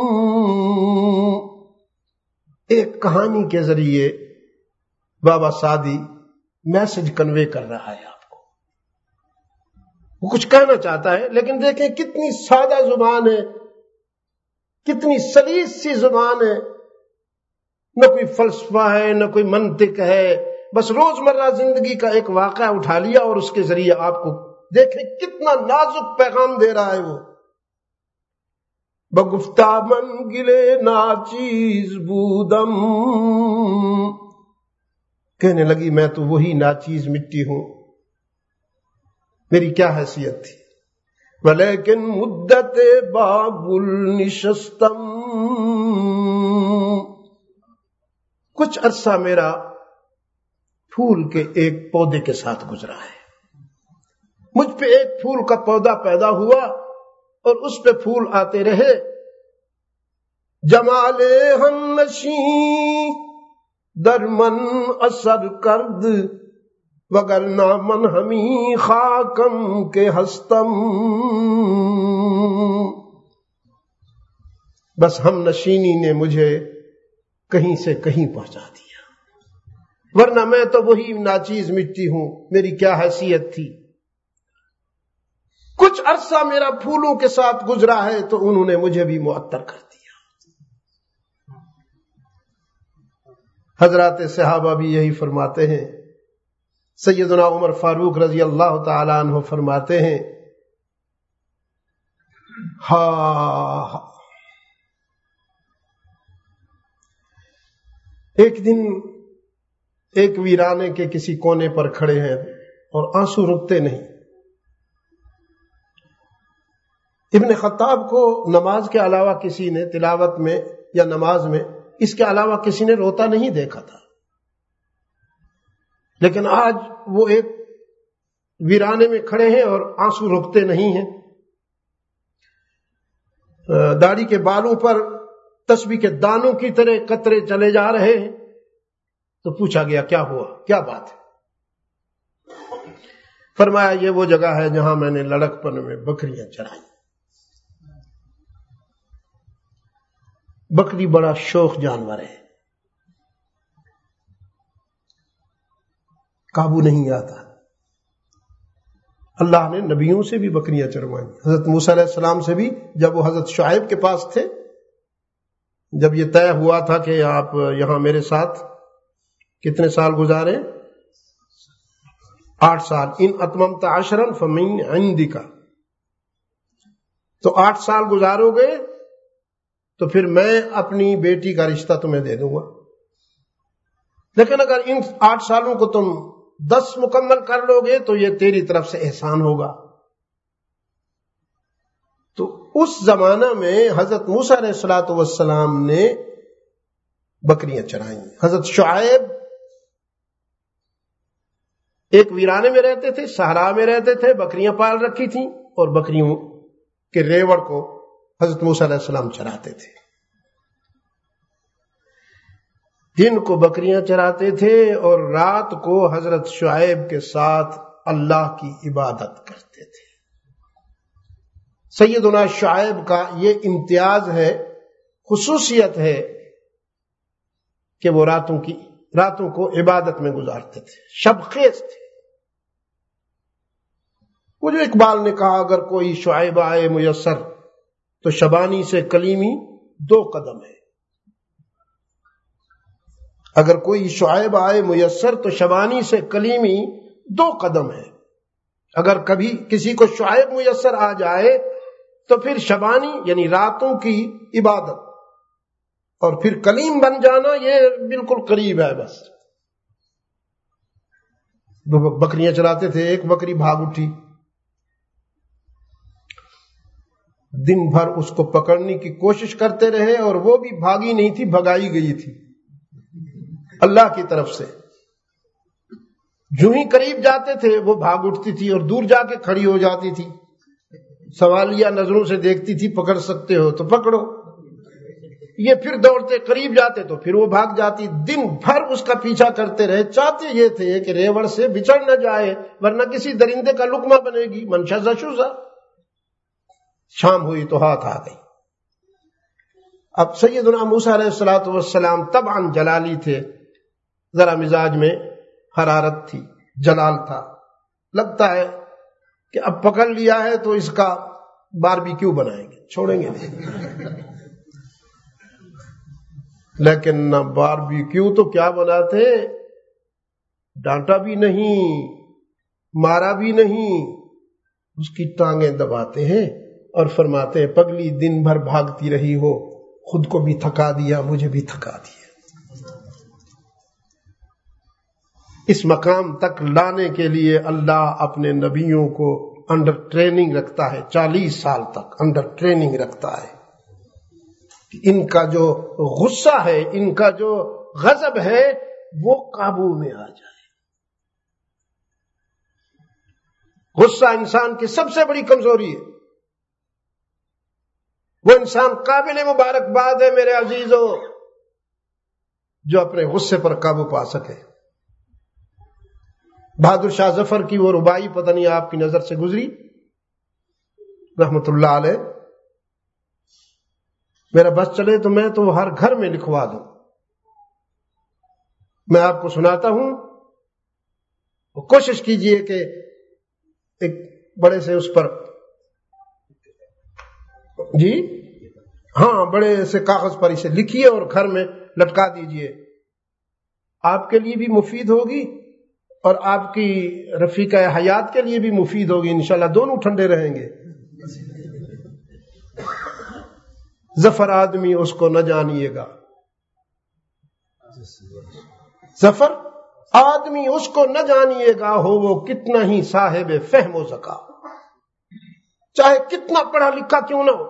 ایک کہانی کے ذریعے بابا سعدی میسج کنوے کر رہا ہے آپ کو. وہ کچھ کہنا چاہتا ہے، لیکن دیکھیں کتنی سادہ زبان ہے، کتنی سلیس سی زبان ہے. نہ کوئی فلسفہ ہے، نہ کوئی منطق ہے، بس روزمرہ زندگی کا ایک واقعہ اٹھا لیا اور اس کے ذریعے آپ کو دیکھیں کتنا نازک پیغام دے رہا ہے وہ. بگفتہ من گلے ناچیز بودم، کہنے لگی میں تو وہی ناچیز مٹی ہوں، میری کیا حیثیت تھی. ولیکن مدت بابل نشستم، کچھ عرصہ میرا پھول کے ایک پودے کے ساتھ گزرا ہے. مجھ پہ ایک پھول کا پودا پیدا ہوا اور اس پہ پھول آتے رہے. جمال ہم نشیں در من اثر کرد، وگرنہ من ہمیں خاکم کے ہستم. بس ہم نشینی نے مجھے کہیں سے کہیں پہنچا دیا، ورنہ میں تو وہی ناچیز مٹی ہوں، میری کیا حیثیت تھی. کچھ عرصہ میرا پھولوں کے ساتھ گزرا ہے تو انہوں نے مجھے بھی معطر کر دیا. حضرات صحابہ بھی یہی فرماتے ہیں. سیدنا عمر فاروق رضی اللہ تعالی عنہ فرماتے ہیں، ہاں ایک دن ایک ویرانے کے کسی کونے پر کھڑے ہیں اور آنسو رکتے نہیں. ابن خطاب کو نماز کے علاوہ کسی نے تلاوت میں یا نماز میں اس کے علاوہ کسی نے روتا نہیں دیکھا تھا، لیکن آج وہ ایک ویرانے میں کھڑے ہیں اور آنسو رکتے نہیں ہیں. داڑھی کے بالوں پر تسبیح کے دانوں کی طرح قطرے چلے جا رہے ہیں. تو پوچھا گیا کیا ہوا، کیا بات ہے؟ فرمایا یہ وہ جگہ ہے جہاں میں نے لڑکپن میں بکریاں چرائیں. بکری بڑا شوخ جانور ہے، قابو نہیں آتا. اللہ نے نبیوں سے بھی بکریاں چروائیں. حضرت موسیٰ علیہ السلام سے بھی، جب وہ حضرت شعیب کے پاس تھے، جب یہ طے ہوا تھا کہ آپ یہاں میرے ساتھ کتنے سال گزارے؟ آٹھ سال. ان اتممت عشرا فمن عندک، تو آٹھ سال گزارو گے تو پھر میں اپنی بیٹی کا رشتہ تمہیں دے دوں گا. لیکن اگر ان آٹھ سالوں کو تم دس مکمل کر لو گے تو یہ تیری طرف سے احسان ہوگا. تو اس زمانہ میں حضرت موسیٰ علیہ الصلوۃ والسلام نے بکریاں چرائیں. حضرت شعیب ایک ویرانے میں رہتے تھے، صحرا میں رہتے تھے، بکریاں پال رکھی تھیں اور بکریوں کے ریوڑ کو حضرت موسیٰ علیہ السلام چراتے تھے. دن کو بکریاں چراتے تھے اور رات کو حضرت شعیب کے ساتھ اللہ کی عبادت کرتے تھے. سیدنا شعیب کا یہ امتیاز ہے، خصوصیت ہے کہ وہ راتوں کی راتوں کو عبادت میں گزارتے تھے، شب خیز تھے. وہ جو اقبال نے کہا اگر کوئی شعیب آئے میسر تو شبانی سے کلیمی دو قدم ہے. اگر کوئی شعیب آئے میسر تو شبانی سے کلیمی دو قدم ہے. اگر کبھی کسی کو شعیب میسر آ جائے تو پھر شبانی یعنی راتوں کی عبادت اور پھر کلیم بن جانا یہ بالکل قریب ہے. بس بکریاں چلاتے تھے، ایک بکری بھاگ اٹھی، دن بھر اس کو پکڑنے کی کوشش کرتے رہے اور وہ بھی بھاگی نہیں تھی، بھگائی گئی تھی اللہ کی طرف سے. جو ہی قریب جاتے تھے وہ بھاگ اٹھتی تھی اور دور جا کے کھڑی ہو جاتی تھی. سوالیہ نظروں سے دیکھتی تھی، پکڑ سکتے ہو تو پکڑو. یہ پھر دوڑتے قریب جاتے تو پھر وہ بھاگ جاتی، دن بھر اس کا پیچھا کرتے رہے، چاہتے یہ تھے کہ ریوڑ سے بچڑ نہ جائے ورنہ کسی درندے کا لقمہ بنے گی، منشزہ شزہ۔ شام ہوئی تو ہاتھ آ گئی۔ اب سیدنا موسیٰ علیہ الصلوۃ والسلام طبعاً جلالی تھے، ذرا مزاج میں حرارت تھی، جلال تھا، لگتا ہے کہ اب پکڑ لیا ہے تو اس کا باربی کیوں بنائیں گے، چھوڑیں گے نہیں۔ لیکن نہ باربی کیوں تو کیا بناتے، ڈانٹا بھی نہیں، مارا بھی نہیں، اس کی ٹانگیں دباتے ہیں اور فرماتے ہیں پگلی دن بھر بھاگتی رہی ہو، خود کو بھی تھکا دیا، مجھے بھی تھکا دیا۔ اس مقام تک لانے کے لیے اللہ اپنے نبیوں کو انڈر ٹریننگ رکھتا ہے، چالیس سال تک انڈر ٹریننگ رکھتا ہے کہ ان کا جو غصہ ہے، ان کا جو غضب ہے وہ قابو میں آ جائے۔ غصہ انسان کی سب سے بڑی کمزوری ہے، وہ انسان قابل مبارکباد ہے میرے عزیزوں جو اپنے غصے پر قابو پا سکے۔ بہادر شاہ ظفر کی وہ ربائی پتہ نہیں آپ کی نظر سے گزری رحمت اللہ علیہ، میرا بس چلے تو میں تو ہر گھر میں لکھوا دوں، میں آپ کو سناتا ہوں، کوشش کیجئے کہ ایک بڑے سے اس پر، جی ہاں بڑے سے کاغذ پر اسے لکھیے اور گھر میں لٹکا دیجئے، آپ کے لیے بھی مفید ہوگی اور آپ کی رفیقہ حیات کے لیے بھی مفید ہوگی، انشاءاللہ دونوں ٹھنڈے رہیں گے۔ ظفر آدمی اس کو نہ جانیے گا، ظفر آدمی اس کو نہ جانیے گا، ہو وہ کتنا ہی صاحب فہم و ذکا، چاہے کتنا پڑھا لکھا کیوں نہ ہو،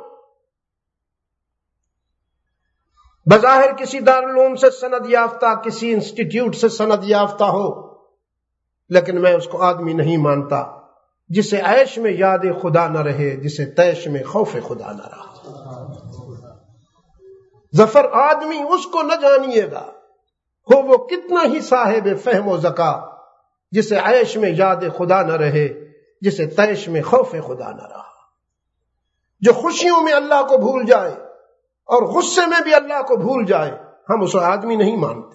بظاہر کسی دارالعلوم سے سند یافتہ، کسی انسٹیٹیوٹ سے سند یافتہ ہو، لیکن میں اس کو آدمی نہیں مانتا جسے عیش میں یاد خدا نہ رہے، جسے تیش میں خوف خدا نہ رہا۔ ظفر آدمی اس کو نہ جانیے گا، ہو وہ کتنا ہی صاحب فہم و ذکا، جسے عیش میں یاد خدا نہ رہے، جسے تیش میں خوف خدا نہ رہا۔ جو خوشیوں میں اللہ کو بھول جائے اور غصے میں بھی اللہ کو بھول جائے، ہم اسے آدمی نہیں مانتے۔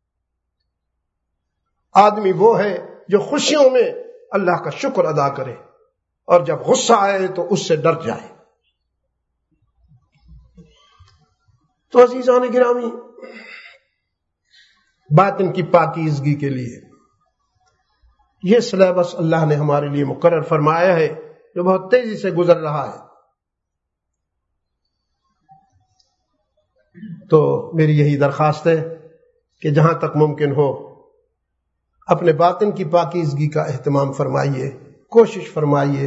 آدمی وہ ہے جو خوشیوں میں اللہ کا شکر ادا کرے اور جب غصہ آئے تو اس سے ڈر جائے۔ تو عزیزان گرامی، باطن کی پاکیزگی کے لیے یہ سلیبس اللہ نے ہمارے لیے مقرر فرمایا ہے جو بہت تیزی سے گزر رہا ہے۔ تو میری یہی درخواست ہے کہ جہاں تک ممکن ہو اپنے باطن کی پاکیزگی کا اہتمام فرمائیے، کوشش فرمائیے،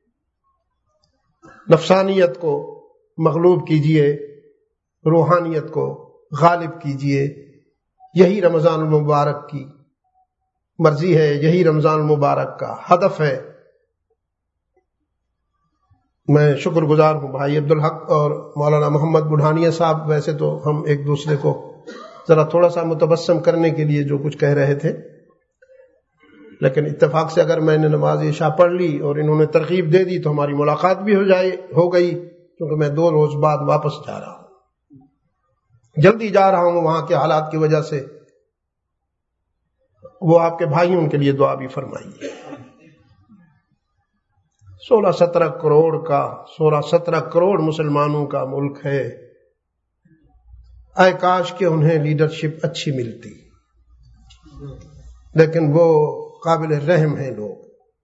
نفسانیت کو مغلوب کیجیے، روحانیت کو غالب کیجیے۔ یہی رمضان المبارک کی مرضی ہے، یہی رمضان المبارک کا ہدف ہے۔ میں شکر گزار ہوں بھائی عبدالحق اور مولانا محمد بڑھانیہ صاحب، ویسے تو ہم ایک دوسرے کو ذرا تھوڑا سا متبسم کرنے کے لیے جو کچھ کہہ رہے تھے، لیکن اتفاق سے اگر میں نے نماز عشاء پڑھ لی اور انہوں نے ترغیب دے دی تو ہماری ملاقات بھی ہو جائے ہو گئی، کیونکہ میں دو روز بعد واپس جا رہا ہوں، جلدی جا رہا ہوں وہاں کے حالات کی وجہ سے۔ وہ آپ کے بھائیوں کے لیے دعا بھی فرمائیے۔ سولہ سترہ کروڑ کا سولہ سترہ کروڑ مسلمانوں کا ملک ہے، اے کاش کہ انہیں لیڈرشپ اچھی ملتی، لیکن وہ قابل رحم ہیں لوگ۔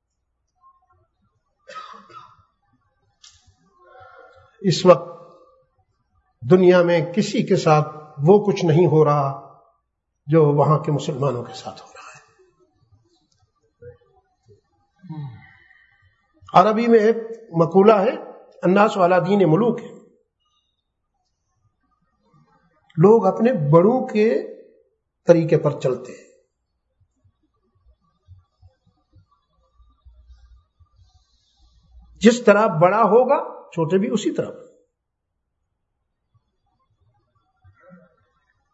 اس وقت دنیا میں کسی کے ساتھ وہ کچھ نہیں ہو رہا جو وہاں کے مسلمانوں کے ساتھ ہو رہا ہے۔ عربی میں ایک مقولہ ہے، الناس علی دین ملوک ہے، لوگ اپنے بڑوں کے طریقے پر چلتے ہیں۔ جس طرح بڑا ہوگا چھوٹے بھی اسی طرح۔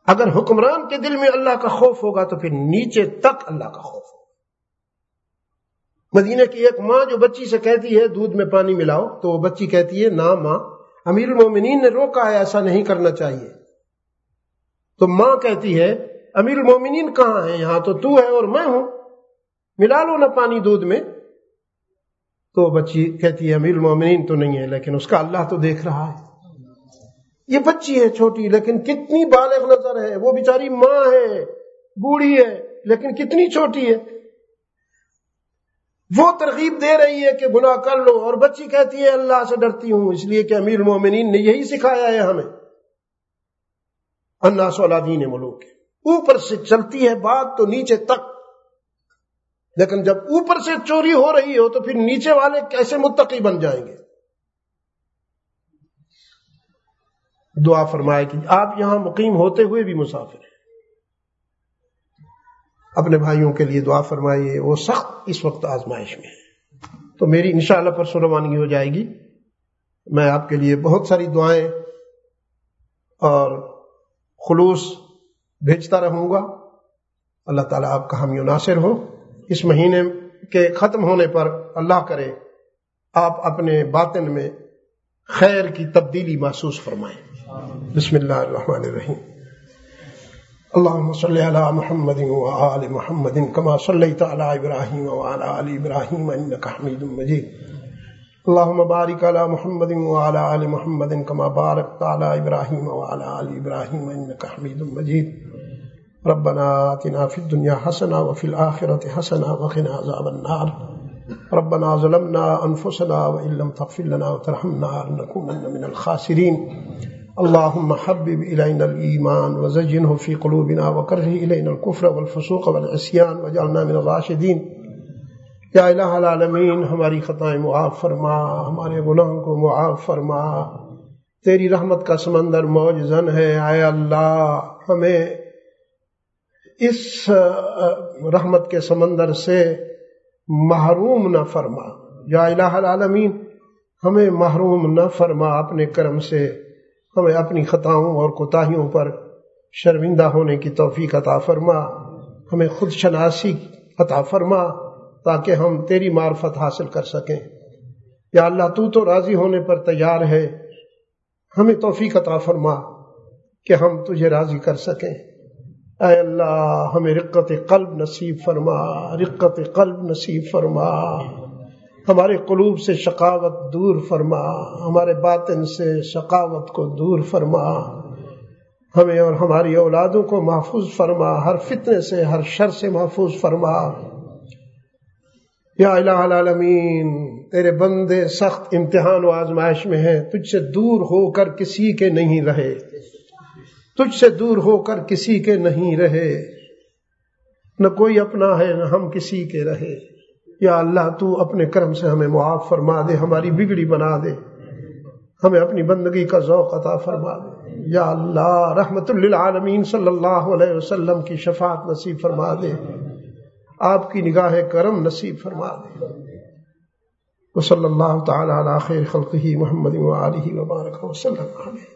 اگر حکمران کے دل میں اللہ کا خوف ہوگا تو پھر نیچے تک اللہ کا خوف ہوگا. مدینہ کی ایک ماں جو بچی سے کہتی ہے دودھ میں پانی ملاؤ، تو وہ بچی کہتی ہے نا ماں، امیر المومنین نے روکا ہے، ایسا نہیں کرنا چاہیے. تو ماں کہتی ہے امیر المومنین کہاں ہے؟ یہاں تو تو ہے اور میں ہوں، ملا لو نا پانی دودھ میں. تو بچی کہتی ہے امیر المومنین تو نہیں ہے، لیکن اس کا اللہ تو دیکھ رہا ہے. یہ بچی ہے چھوٹی، لیکن کتنی بالغ نظر ہے. وہ بیچاری ماں ہے، بوڑھی ہے، لیکن کتنی چھوٹی ہے. وہ ترغیب دے رہی ہے کہ گناہ کر لو، اور بچی کہتی ہے اللہ سے ڈرتی ہوں اس لیے کہ امیر المومنین نے یہی سکھایا ہے ہمیں. الناس علی دین ملوک، اوپر سے چلتی ہے بات تو نیچے تک. لیکن جب اوپر سے چوری ہو رہی ہو تو پھر نیچے والے کیسے متقی بن جائیں گے؟ دعا فرمائے کہ آپ یہاں مقیم ہوتے ہوئے بھی مسافر ہیں. اپنے بھائیوں کے لیے دعا فرمائیے، وہ سخت اس وقت آزمائش میں ہے. تو میری انشاءاللہ پرسوں روانگی ہو جائے گی. میں آپ کے لیے بہت ساری دعائیں اور خلوص بھیجتا رہوں گا. اللہ تعالیٰ آپ کا حامی و ناصر ہو. اس مہینے کے ختم ہونے پر اللہ کرے آپ اپنے باطن میں خیر کی تبدیلی محسوس فرمائیں. بسم اللہ الرحمن الرحیم. اللهم صل على محمد وآل محمد كما صليت على إبراهيم وعلى آل إبراهيم إنك حميد مجيد. اللهم بارك على محمد وعلى آل محمد كما باركت على إبراهيم وعلى آل إبراهيم إنك حميد مجيد. ربنا آتنا في الدنيا حسنة وفي الآخرة حسنة وقنا عذاب النار. ربنا ظلمنا أنفسنا وإن لم تغفر لنا وترحمنا لنكونن من الخاسرين. اللهم حبب إلينا الإيمان وزينه في قلوبنا وكره إلينا الكفر والفسوق والعصيان واجعلنا من الراشدين. یا الہ العالمین، ہماری خطائیں معاف فرما، ہمارے گناہوں کو معاف فرما. تیری رحمت کا سمندر موج زن ہے. اے اللہ، ہمیں اس رحمت کے سمندر سے محروم نہ فرما. یا الہ العالمین، ہمیں محروم نہ فرما اپنے کرم سے. ہمیں اپنی خطاؤں اور کوتاہیوں پر شرمندہ ہونے کی توفیق عطا فرما. ہمیں خود شناسی عطا فرما تاکہ ہم تیری معرفت حاصل کر سکیں. یا اللہ، تو تو راضی ہونے پر تیار ہے. ہمیں توفیق عطا فرما کہ ہم تجھے راضی کر سکیں. اے اللہ، ہمیں رقت قلب نصیب فرما، رقت قلب نصیب فرما. ہمارے قلوب سے شقاوت دور فرما، ہمارے باطن سے شقاوت کو دور فرما. ہمیں اور ہماری اولادوں کو محفوظ فرما، ہر فتنے سے، ہر شر سے محفوظ فرما. یا الہ العالمین، تیرے بندے سخت امتحان و آزمائش میں ہیں. تجھ سے دور ہو کر کسی کے نہیں رہے، تجھ سے دور ہو کر کسی کے نہیں رہے. نہ کوئی اپنا ہے نہ ہم کسی کے رہے. یا اللہ، تو اپنے کرم سے ہمیں معاف فرما دے، ہماری بگڑی بنا دے، ہمیں اپنی بندگی کا ذوق عطا فرما دے. یا اللہ، رحمت للعالمین صلی اللہ علیہ وسلم کی شفاعت نصیب فرما دے، آپ کی نگاہ کرم نصیب فرما دے. وصلی اللہ تعالی علی خیر خلقہ محمد وآلہ وبارک وسلم.